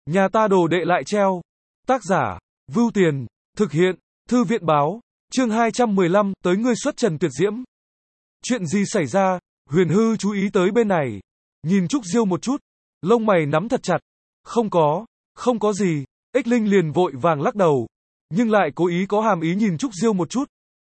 Nhà ta đồ đệ lại treo. Tác giả, Vưu Tiền, thực hiện, Thư viện báo, chương 215, tới ngươi xuất trần tuyệt diễm. Chuyện gì xảy ra? Huyền Hư chú ý tới bên này. Nhìn Trúc Diêu một chút, lông mày nắm thật chặt. Không có gì. Ích Linh liền vội vàng lắc đầu, nhưng lại cố ý có hàm ý nhìn Trúc Diêu một chút.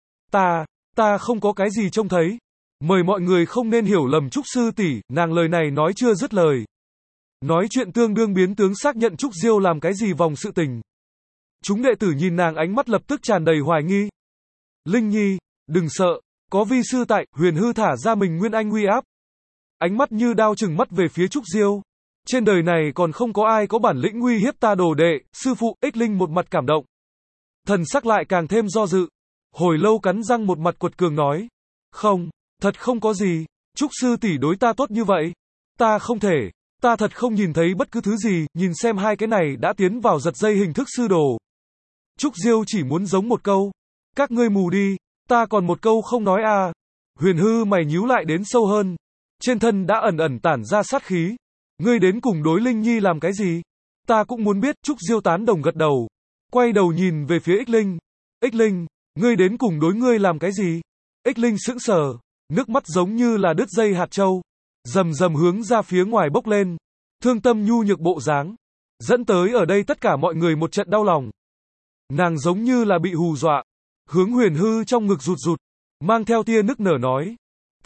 Ta không có cái gì trông thấy. Mời mọi người không nên hiểu lầm Trúc sư tỷ, nàng lời này nói chưa dứt lời. Nói chuyện tương đương biến tướng xác nhận Trúc Diêu làm cái gì vòng sự tình. Chúng đệ tử nhìn nàng ánh mắt lập tức tràn đầy hoài nghi. Linh Nhi, đừng sợ, có vi sư tại. Huyền Hư thả ra mình nguyên anh uy áp. Ánh mắt như đao chừng mắt về phía Trúc Diêu. Trên đời này còn không có ai có bản lĩnh uy hiếp ta đồ đệ. Sư phụ. Ích Linh một mặt cảm động, thần sắc lại càng thêm do dự. Hồi lâu cắn răng một mặt quật cường nói. Không, thật không có gì. Trúc sư tỷ đối ta tốt như vậy. Ta không thể. Ta thật không nhìn thấy bất cứ thứ gì. Nhìn xem hai cái này đã tiến vào giật dây hình thức sư đồ. Trúc Diêu chỉ muốn giống một câu. Các ngươi mù đi. Ta còn một câu không nói à. Huyền Hư mày nhíu lại đến sâu hơn. Trên thân đã ẩn ẩn tản ra sát khí. Ngươi đến cùng đối Linh Nhi làm cái gì? Ta cũng muốn biết. Trúc Diêu tán đồng gật đầu. Quay đầu nhìn về phía Ích Linh. Ích Linh, ngươi đến cùng đối ngươi làm cái gì? Ích Linh sững sờ, nước mắt giống như là đứt dây hạt châu, rầm rầm hướng ra phía ngoài bốc lên. Thương tâm nhu nhược bộ dáng, dẫn tới ở đây tất cả mọi người một trận đau lòng. Nàng giống như là bị hù dọa, hướng Huyền Hư trong ngực rụt rụt, mang theo tia nức nở nói.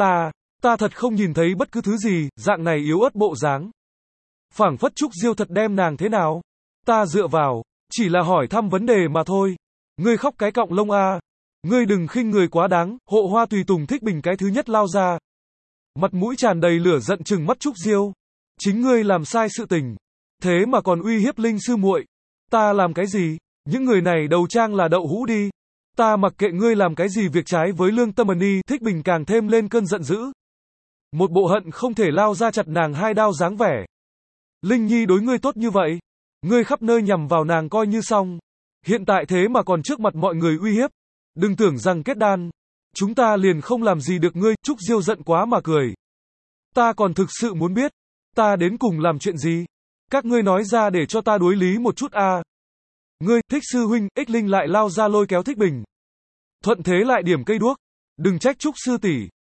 Ta thật không nhìn thấy bất cứ thứ gì. Dạng này yếu ớt bộ dáng, phảng phất Trúc Diêu thật đem nàng thế nào. Ta dựa vào, chỉ là hỏi thăm vấn đề mà thôi. Ngươi khóc cái cọng lông a. Ngươi đừng khinh người quá đáng. Hộ Hoa tùy tùng Thích Bình cái thứ nhất lao ra, mặt mũi tràn đầy lửa giận trừng mắt Trúc Diêu. Chính ngươi làm sai sự tình, thế mà còn uy hiếp Linh sư muội. Ta làm cái gì? Những người này đầu trang là đậu hũ đi. Ta mặc kệ ngươi làm cái gì việc trái với lương tâm. Thích Bình càng thêm lên cơn giận dữ, một bộ hận không thể lao ra chặt nàng hai đao dáng vẻ. Linh Nhi đối ngươi tốt như vậy, ngươi khắp nơi nhằm vào nàng coi như xong, hiện tại thế mà còn trước mặt mọi người uy hiếp. Đừng tưởng rằng kết đan, chúng ta liền không làm gì được ngươi. Trúc Diêu giận quá mà cười. Ta còn thực sự muốn biết, ta đến cùng làm chuyện gì? Các ngươi nói ra để cho ta đối lý một chút a. Ngươi, Thích sư huynh. Ích Linh lại lao ra lôi kéo Thích Bình. Thuận thế lại điểm cây đuốc. Đừng trách Trúc sư tỷ.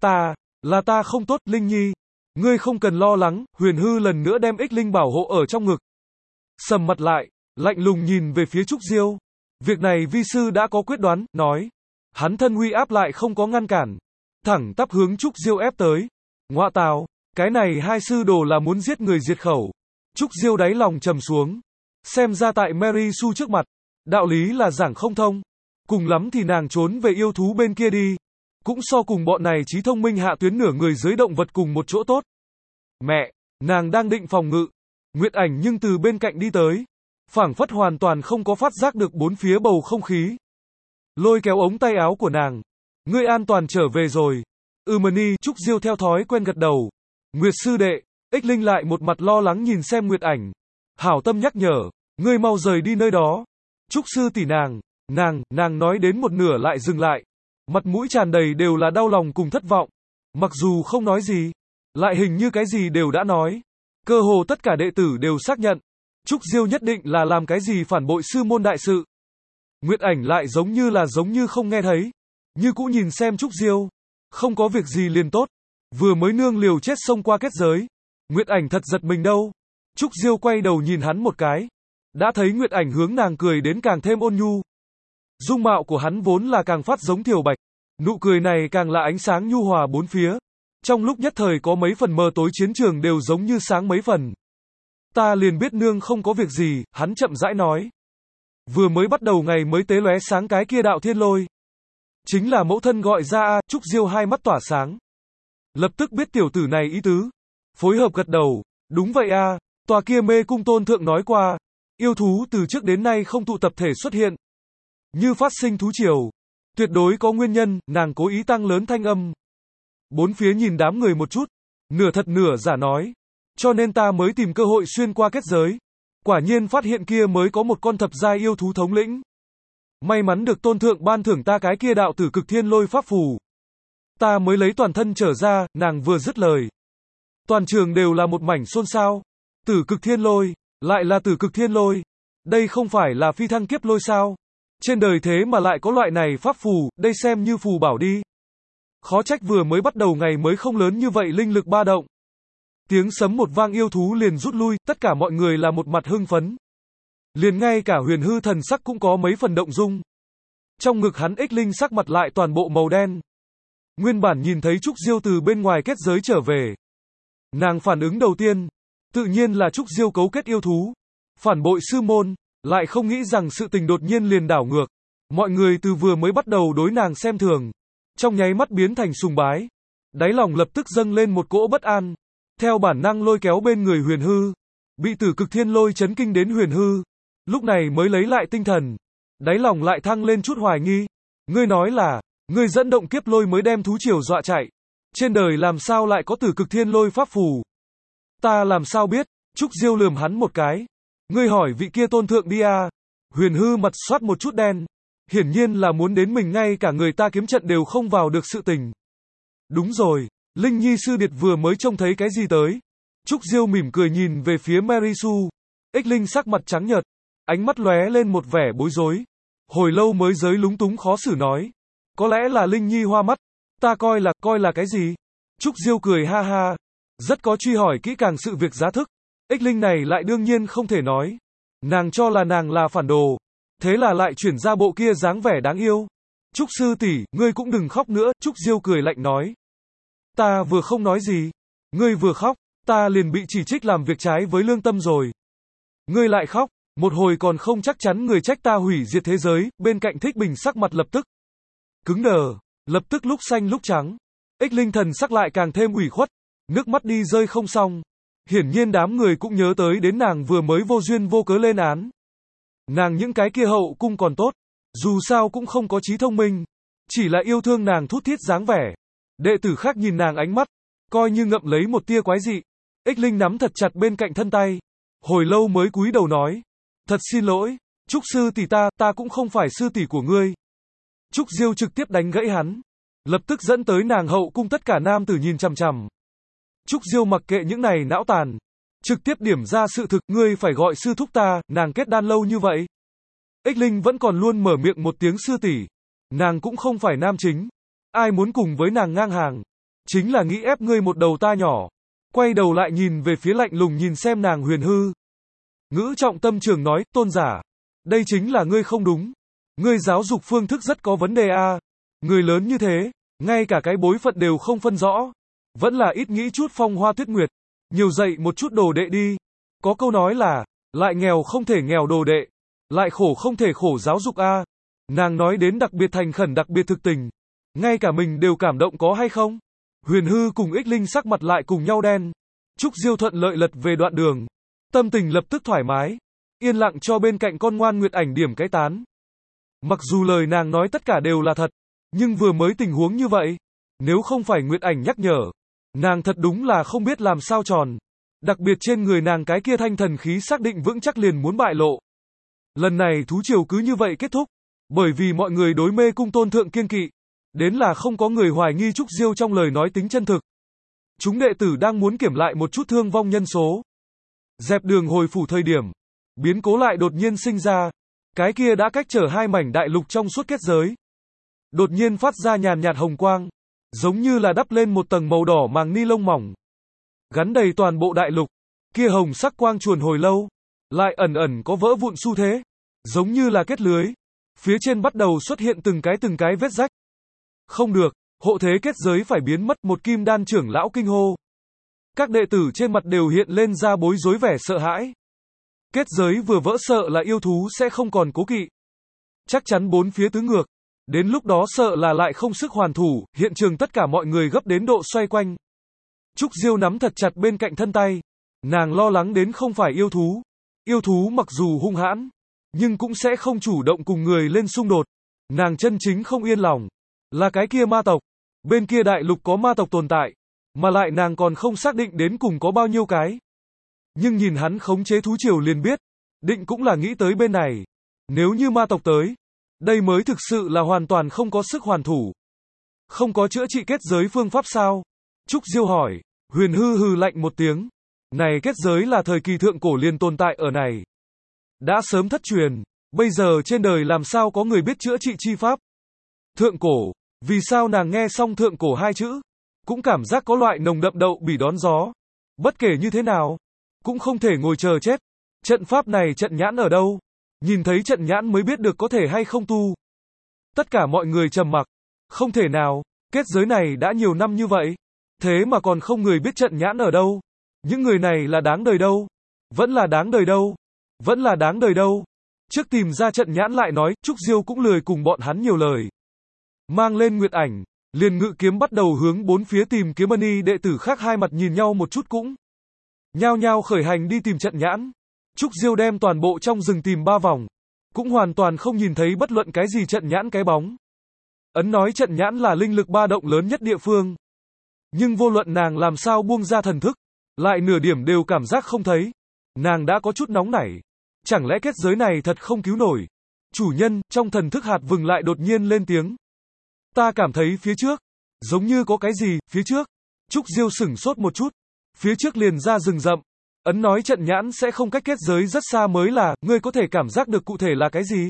Ta không tốt. Linh Nhi, ngươi không cần lo lắng. Huyền Hư lần nữa đem Ích Linh bảo hộ ở trong ngực, sầm mặt lại, lạnh lùng nhìn về phía Trúc Diêu. Việc này vi sư đã có quyết đoán. Nói, hắn thân uy áp lại không có ngăn cản, thẳng tắp hướng Trúc Diêu ép tới. Ngoạ tào, cái này hai sư đồ là muốn giết người diệt khẩu. Trúc Diêu đáy lòng trầm xuống. Xem ra tại Mary Sue trước mặt, đạo lý là giảng không thông. Cùng lắm thì nàng trốn về yêu thú bên kia đi, cũng so cùng bọn này trí thông minh hạ tuyến nửa người dưới động vật cùng một chỗ tốt. Mẹ, nàng đang định phòng ngự. Nguyệt Ảnh nhưng từ bên cạnh đi tới, phảng phất hoàn toàn không có phát giác được bốn phía bầu không khí. Lôi kéo ống tay áo của nàng. Ngươi an toàn trở về rồi. Mani. Trúc Diêu theo thói quen gật đầu. Nguyệt sư đệ. Ích Linh lại một mặt lo lắng nhìn xem Nguyệt Ảnh. Hảo tâm nhắc nhở, ngươi mau rời đi nơi đó. Trúc sư tỷ nàng nói đến một nửa lại dừng lại. Mặt mũi tràn đầy đều là đau lòng cùng thất vọng. Mặc dù không nói gì, lại hình như cái gì đều đã nói. Cơ hồ tất cả đệ tử đều xác nhận, Trúc Diêu nhất định là làm cái gì phản bội sư môn đại sự. Nguyệt Ảnh lại giống như không nghe thấy, như cũ nhìn xem Trúc Diêu. Không có việc gì liền tốt, vừa mới nương liều chết xông qua kết giới. Nguyệt Ảnh thật giật mình đâu. Trúc Diêu quay đầu nhìn hắn một cái, đã thấy Nguyệt Ảnh hướng nàng cười đến càng thêm ôn nhu. Dung mạo của hắn vốn là càng phát giống Thiều Bạch, nụ cười này càng là ánh sáng nhu hòa bốn phía. Trong lúc nhất thời có mấy phần mờ tối chiến trường đều giống như sáng mấy phần. Ta liền biết nương không có việc gì. Hắn chậm rãi nói. Vừa mới bắt đầu ngày mới tế lóe sáng cái kia đạo thiên lôi, chính là mẫu thân gọi ra a. Trúc Diêu hai mắt tỏa sáng, lập tức biết tiểu tử này ý tứ, phối hợp gật đầu. Đúng vậy a, tòa kia mê cung tôn thượng nói qua, yêu thú từ trước đến nay không tụ tập thể xuất hiện, như phát sinh thú triều, tuyệt đối có nguyên nhân. Nàng cố ý tăng lớn thanh âm. Bốn phía nhìn đám người một chút, nửa thật nửa giả nói. Cho nên ta mới tìm cơ hội xuyên qua kết giới. Quả nhiên phát hiện kia mới có một con thập giai yêu thú thống lĩnh. May mắn được tôn thượng ban thưởng ta cái kia đạo tử cực thiên lôi pháp phù, ta mới lấy toàn thân trở ra. Nàng vừa dứt lời, toàn trường đều là một mảnh xôn xao. Tử cực thiên lôi Lại là Tử Cực Thiên Lôi. Đây không phải là phi thăng kiếp lôi sao? Trên đời thế mà lại có loại này pháp phù, đây xem như phù bảo đi. Khó trách vừa mới bắt đầu ngày mới không lớn như vậy linh lực ba động. Tiếng sấm một vang yêu thú liền rút lui, tất cả mọi người là một mặt hưng phấn. Liền ngay cả Huyền Hư thần sắc cũng có mấy phần động dung. Trong ngực hắn ích linh sắc mặt lại toàn bộ màu đen. Nguyên bản nhìn thấy Trúc Diêu từ bên ngoài kết giới trở về. Nàng phản ứng đầu tiên, tự nhiên là Trúc Diêu cấu kết yêu thú. Phản bội sư môn, lại không nghĩ rằng sự tình đột nhiên liền đảo ngược. Mọi người từ vừa mới bắt đầu đối nàng xem thường, trong nháy mắt biến thành sùng bái. Đáy lòng lập tức dâng lên một cỗ bất an. Theo bản năng lôi kéo bên người Huyền Hư. Bị Tử Cực Thiên Lôi chấn kinh đến Huyền Hư. Lúc này mới lấy lại tinh thần. Đáy lòng lại thăng lên chút hoài nghi. Ngươi nói là, ngươi dẫn động kiếp lôi mới đem thú triều dọa chạy. Trên đời làm sao lại có Tử Cực Thiên Lôi pháp phù? Ta làm sao biết? Trúc Diêu lườm hắn một cái. Ngươi hỏi vị kia tôn thượng đi à? Huyền Hư mặt xoát một chút đen. Hiển nhiên là muốn đến mình ngay cả người ta kiếm trận đều không vào được sự tình. Đúng rồi, Linh Nhi sư điệt vừa mới trông thấy cái gì tới? Trúc Diêu mỉm cười nhìn về phía Mary Sue. Ích Linh sắc mặt trắng nhợt, ánh mắt lóe lên một vẻ bối rối. Hồi lâu mới giới lúng túng khó xử nói. Có lẽ là Linh Nhi hoa mắt. Ta coi là cái gì? Trúc Diêu cười ha ha. Rất có truy hỏi kỹ càng sự việc giá thức. Ích Linh này lại đương nhiên không thể nói. Nàng cho là nàng là phản đồ. Thế là lại chuyển ra bộ kia dáng vẻ đáng yêu. Trúc sư tỷ, ngươi cũng đừng khóc nữa. Trúc Diêu cười lạnh nói. Ta vừa không nói gì. Ngươi vừa khóc, ta liền bị chỉ trích làm việc trái với lương tâm rồi. Ngươi lại khóc, một hồi còn không chắc chắn người trách ta hủy diệt thế giới. Bên cạnh Thích Bình sắc mặt lập tức cứng đờ, lập tức lúc xanh lúc trắng. Ích Linh thần sắc lại càng thêm ủy khuất, nước mắt đi rơi không xong. Hiển nhiên đám người cũng nhớ tới đến nàng vừa mới vô duyên vô cớ lên án. Nàng những cái kia hậu cung còn tốt, dù sao cũng không có trí thông minh, chỉ là yêu thương nàng thút thít dáng vẻ. Đệ tử khác nhìn nàng ánh mắt, coi như ngậm lấy một tia quái dị. Ích Linh nắm thật chặt bên cạnh thân tay, hồi lâu mới cúi đầu nói, thật xin lỗi, Trúc sư tỷ ta cũng không phải sư tỷ của ngươi. Trúc Diêu trực tiếp đánh gãy hắn, lập tức dẫn tới nàng hậu cung tất cả nam tử nhìn chằm chằm. Trúc Diêu mặc kệ những này não tàn, trực tiếp điểm ra sự thực, ngươi phải gọi sư thúc ta, nàng kết đan lâu như vậy. Ích Linh vẫn còn luôn mở miệng một tiếng sư tỷ, nàng cũng không phải nam chính, ai muốn cùng với nàng ngang hàng, chính là nghĩ ép ngươi một đầu ta nhỏ. Quay đầu lại nhìn về phía lạnh lùng nhìn xem nàng Huyền Hư. Ngữ trọng tâm trường nói, tôn giả, đây chính là ngươi không đúng. Ngươi giáo dục phương thức rất có vấn đề a. Người lớn như thế, ngay cả cái bối phận đều không phân rõ. Vẫn là ít nghĩ chút phong hoa tuyết nguyệt. Nhiều dạy một chút đồ đệ đi. Có câu nói là, lại nghèo không thể nghèo đồ đệ. Lại khổ không thể khổ giáo dục a. Nàng nói đến đặc biệt thành khẩn đặc biệt thực tình. Ngay cả mình đều cảm động có hay không? Huyền Hư cùng Ích Linh sắc mặt lại cùng nhau đen. Trúc Diêu thuận lợi lật về đoạn đường. Tâm tình lập tức thoải mái. Yên lặng cho bên cạnh con ngoan Nguyệt Ảnh điểm cái tán. Mặc dù lời nàng nói tất cả đều là thật, nhưng vừa mới tình huống như vậy, nếu không phải Nguyệt Ảnh nhắc nhở, nàng thật đúng là không biết làm sao tròn. Đặc biệt trên người nàng cái kia thanh thần khí xác định vững chắc liền muốn bại lộ. Lần này thú triều cứ như vậy kết thúc, bởi vì mọi người đối mê cung tôn thượng kiêng kỵ, đến là không có người hoài nghi Trúc Diêu trong lời nói tính chân thực. Chúng đệ tử đang muốn kiểm lại một chút thương vong nhân số. Dẹp đường hồi phủ thời điểm, biến cố lại đột nhiên sinh ra. Cái kia đã cách trở hai mảnh đại lục trong suốt kết giới. Đột nhiên phát ra nhàn nhạt hồng quang, giống như là đắp lên một tầng màu đỏ màng ni lông mỏng. Gắn đầy toàn bộ đại lục, kia hồng sắc quang chuồn hồi lâu, lại ẩn ẩn có vỡ vụn xu thế, giống như là kết lưới. Phía trên bắt đầu xuất hiện từng cái vết rách. Không được, hộ thế kết giới phải biến mất, một kim đan trưởng lão kinh hô. Các đệ tử trên mặt đều hiện lên ra bối rối vẻ sợ hãi. Kết giới vừa vỡ sợ là yêu thú sẽ không còn cố kỵ. Chắc chắn bốn phía tứ ngược. Đến lúc đó sợ là lại không sức hoàn thủ, hiện trường tất cả mọi người gấp đến độ xoay quanh. Trúc Diêu nắm thật chặt bên cạnh thân tay. Nàng lo lắng đến không phải yêu thú. Yêu thú mặc dù hung hãn, nhưng cũng sẽ không chủ động cùng người lên xung đột. Nàng chân chính không yên lòng là cái kia ma tộc. Bên kia đại lục có ma tộc tồn tại, mà lại nàng còn không xác định đến cùng có bao nhiêu cái. Nhưng nhìn hắn khống chế thú triều liền biết, định cũng là nghĩ tới bên này. Nếu như ma tộc tới, đây mới thực sự là hoàn toàn không có sức hoàn thủ. Không có chữa trị kết giới phương pháp sao? Trúc Diêu hỏi. Huyền Hư hừ lạnh một tiếng. Này kết giới là thời kỳ thượng cổ liền tồn tại ở này. Đã sớm thất truyền, bây giờ trên đời làm sao có người biết chữa trị chi pháp. Thượng cổ, vì sao nàng nghe xong thượng cổ hai chữ, cũng cảm giác có loại nồng đậm đậu bỉ đón gió. Bất kể như thế nào, cũng không thể ngồi chờ chết. Trận pháp này trận nhãn ở đâu? Nhìn thấy trận nhãn mới biết được có thể hay không tu. Tất cả mọi người trầm mặc. Không thể nào, kết giới này đã nhiều năm như vậy. Thế mà còn không người biết trận nhãn ở đâu. Những người này là đáng đời đâu. Vẫn là đáng đời đâu. Vẫn là đáng đời đâu. Trước tìm ra trận nhãn lại nói, Trúc Diêu cũng lười cùng bọn hắn nhiều lời. Mang lên Nguyệt Ảnh, liền ngự kiếm bắt đầu hướng bốn phía tìm kiếm mani đệ tử khác, hai mặt nhìn nhau một chút cũng nhao nhao khởi hành đi tìm trận nhãn. Trúc Diêu đem toàn bộ trong rừng tìm 3 vòng, cũng hoàn toàn không nhìn thấy bất luận cái gì trận nhãn cái bóng. Ấn nói trận nhãn là linh lực ba động lớn nhất địa phương. Nhưng vô luận nàng làm sao buông ra thần thức, lại nửa điểm đều cảm giác không thấy. Nàng đã có chút nóng nảy. Chẳng lẽ kết giới này thật không cứu nổi? Chủ nhân, trong thần thức hạt vừng lại đột nhiên lên tiếng. Ta cảm thấy phía trước, giống như có cái gì, phía trước. Trúc Diêu sửng sốt một chút. Phía trước liền ra rừng rậm. Ấn nói trận nhãn sẽ không cách kết giới rất xa mới là, ngươi có thể cảm giác được cụ thể là cái gì?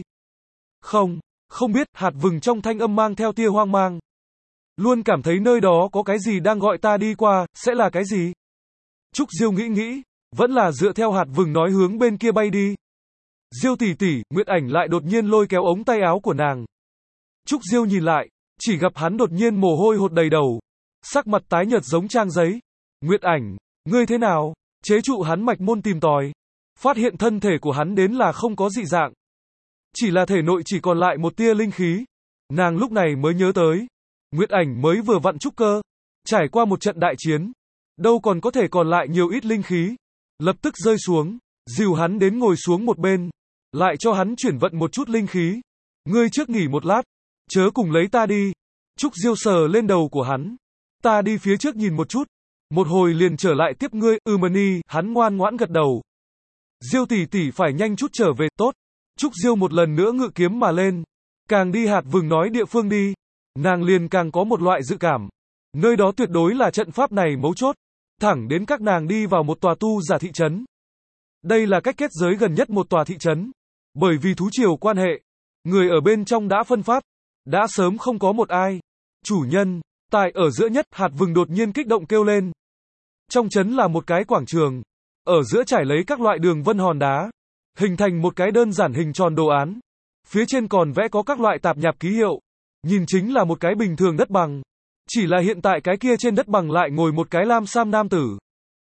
Không biết, hạt vừng trong thanh âm mang theo tia hoang mang. Luôn cảm thấy nơi đó có cái gì đang gọi ta đi qua, sẽ là cái gì? Trúc Diêu nghĩ, vẫn là dựa theo hạt vừng nói hướng bên kia bay đi. Diêu tỷ tỷ, Nguyệt Ảnh lại đột nhiên lôi kéo ống tay áo của nàng. Trúc Diêu nhìn lại, chỉ gặp hắn đột nhiên mồ hôi hột đầy đầu, sắc mặt tái nhợt giống trang giấy. Nguyệt Ảnh, ngươi thế nào? Chế trụ hắn mạch môn tìm tòi, phát hiện thân thể của hắn đến là không có dị dạng, chỉ là thể nội chỉ còn lại một tia linh khí. Nàng lúc này mới nhớ tới, Nguyệt Ảnh mới vừa vặn trúc cơ, trải qua một trận đại chiến, đâu còn có thể còn lại nhiều ít linh khí. Lập tức rơi xuống, dìu hắn đến ngồi xuống một bên, lại cho hắn chuyển vận một chút linh khí. Ngươi trước nghỉ một lát, chớ cùng lấy ta đi. Trúc Diêu sờ lên đầu của hắn, ta đi phía trước nhìn một chút, một hồi liền trở lại tiếp ngươi. Mani, hắn ngoan ngoãn gật đầu. Diêu tỷ tỷ phải nhanh chút trở về, tốt. Trúc Diêu một lần nữa ngự kiếm mà lên, càng đi hạt vừng nói địa phương đi, nàng liền càng có một loại dự cảm, nơi đó tuyệt đối là trận pháp này mấu chốt, thẳng đến các nàng đi vào một tòa tu giả thị trấn. Đây là cách kết giới gần nhất một tòa thị trấn, bởi vì thú triều quan hệ, người ở bên trong đã phân phát, đã sớm không có một ai. Chủ nhân, tại ở giữa nhất, hạt vừng đột nhiên kích động kêu lên. Trong trấn là một cái quảng trường, ở giữa trải lấy các loại đường vân hòn đá, hình thành một cái đơn giản hình tròn đồ án. Phía trên còn vẽ có các loại tạp nhạp ký hiệu, nhìn chính là một cái bình thường đất bằng. Chỉ là hiện tại cái kia trên đất bằng lại ngồi một cái lam sam nam tử.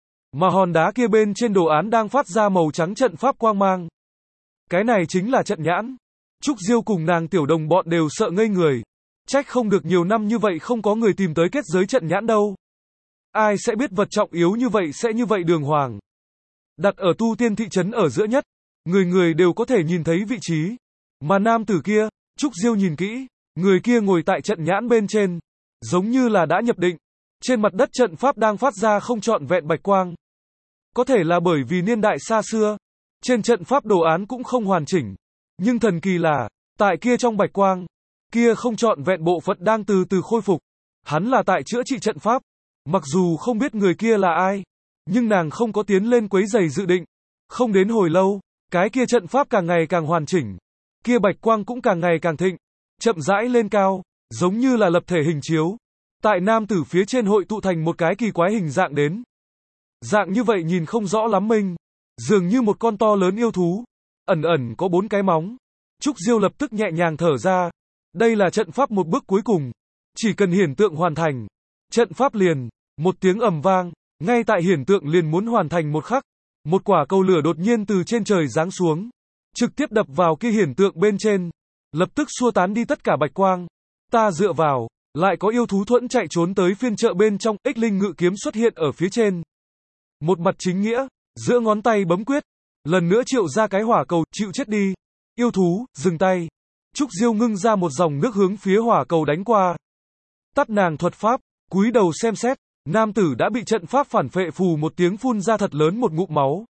Mà hòn đá kia bên trên đồ án đang phát ra màu trắng trận pháp quang mang. Cái này chính là trận nhãn. Trúc Diêu cùng nàng tiểu đồng bọn đều sợ ngây người. Trách không được nhiều năm như vậy không có người tìm tới kết giới trận nhãn đâu. Ai sẽ biết vật trọng yếu như vậy sẽ như vậy đường hoàng. Đặt ở tu tiên thị trấn ở giữa nhất, người người đều có thể nhìn thấy vị trí. Mà nam tử kia, Trúc Diêu nhìn kỹ, người kia ngồi tại trận nhãn bên trên, giống như là đã nhập định. Trên mặt đất trận pháp đang phát ra không trọn vẹn bạch quang. Có thể là bởi vì niên đại xa xưa, trên trận pháp đồ án cũng không hoàn chỉnh. Nhưng thần kỳ là, tại kia trong bạch quang, kia không trọn vẹn bộ phận đang từ từ khôi phục. Hắn là tại chữa trị trận pháp. Mặc dù không biết người kia là ai, nhưng nàng không có tiến lên quấy rầy dự định. Không đến hồi lâu, cái kia trận pháp càng ngày càng hoàn chỉnh. Kia bạch quang cũng càng ngày càng thịnh, chậm rãi lên cao, giống như là lập thể hình chiếu. Tại nam tử phía trên hội tụ thành một cái kỳ quái hình dạng đến. Dạng như vậy nhìn không rõ lắm minh, dường như một con to lớn yêu thú, ẩn ẩn có 4 cái móng. Trúc Diêu lập tức nhẹ nhàng thở ra. Đây là trận pháp một bước cuối cùng. Chỉ cần hiển tượng hoàn thành, trận pháp liền, một tiếng ầm vang, ngay tại hiển tượng liền muốn hoàn thành một khắc, một quả cầu lửa đột nhiên từ trên trời giáng xuống, trực tiếp đập vào kia hiển tượng bên trên, lập tức xua tán đi tất cả bạch quang. Ta dựa vào, lại có yêu thú thuẫn chạy trốn tới phiên chợ bên trong. Ích linh ngự kiếm xuất hiện ở phía trên, một mặt chính nghĩa, giữa ngón tay bấm quyết, lần nữa triệu ra cái hỏa cầu, chịu chết đi. Yêu thú, dừng tay. Trúc Diêu ngưng ra một dòng nước hướng phía hỏa cầu đánh qua. Tắt nàng thuật pháp, cúi đầu xem xét, nam tử đã bị trận pháp phản phệ, phù một tiếng phun ra thật lớn một ngụm máu.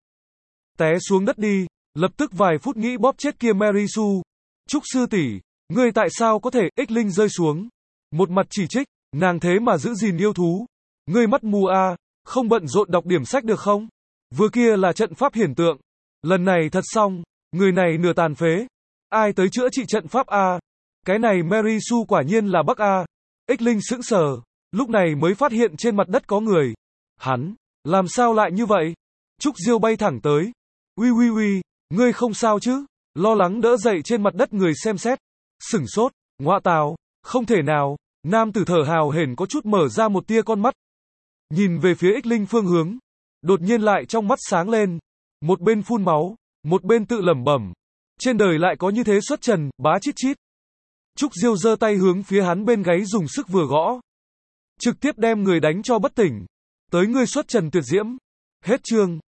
Té xuống đất đi, lập tức vài phút nghĩ bóp chết kia Mary Sue. Trúc sư tỷ, ngươi tại sao có thể? Ích linh rơi xuống, một mặt chỉ trích, nàng thế mà giữ gìn yêu thú. Ngươi mắt mù à, không bận rộn đọc điểm sách được không? Vừa kia là trận pháp hiển tượng. Lần này thật xong, người này nửa tàn phế. Ai tới chữa trị trận pháp a? Cái này Mary Sue quả nhiên là Bắc a. Ích Linh sững sờ, lúc này mới phát hiện trên mặt đất có người. Hắn, làm sao lại như vậy? Trúc Diêu bay thẳng tới. Uy uy uy, ngươi không sao chứ? Lo lắng đỡ dậy trên mặt đất người xem xét. Sửng sốt, ngọa tào, không thể nào. Nam tử thở hào hển có chút mở ra một tia con mắt. Nhìn về phía Ích Linh phương hướng. Đột nhiên lại trong mắt sáng lên. Một bên phun máu, một bên tự lẩm bẩm. Trên đời lại có như thế xuất trần, bá chít chít. Trúc Diêu giơ tay hướng phía hắn bên gáy dùng sức vừa gõ. Trực tiếp đem người đánh cho bất tỉnh. Tới ngươi xuất trần tuyệt diễm. Hết chương.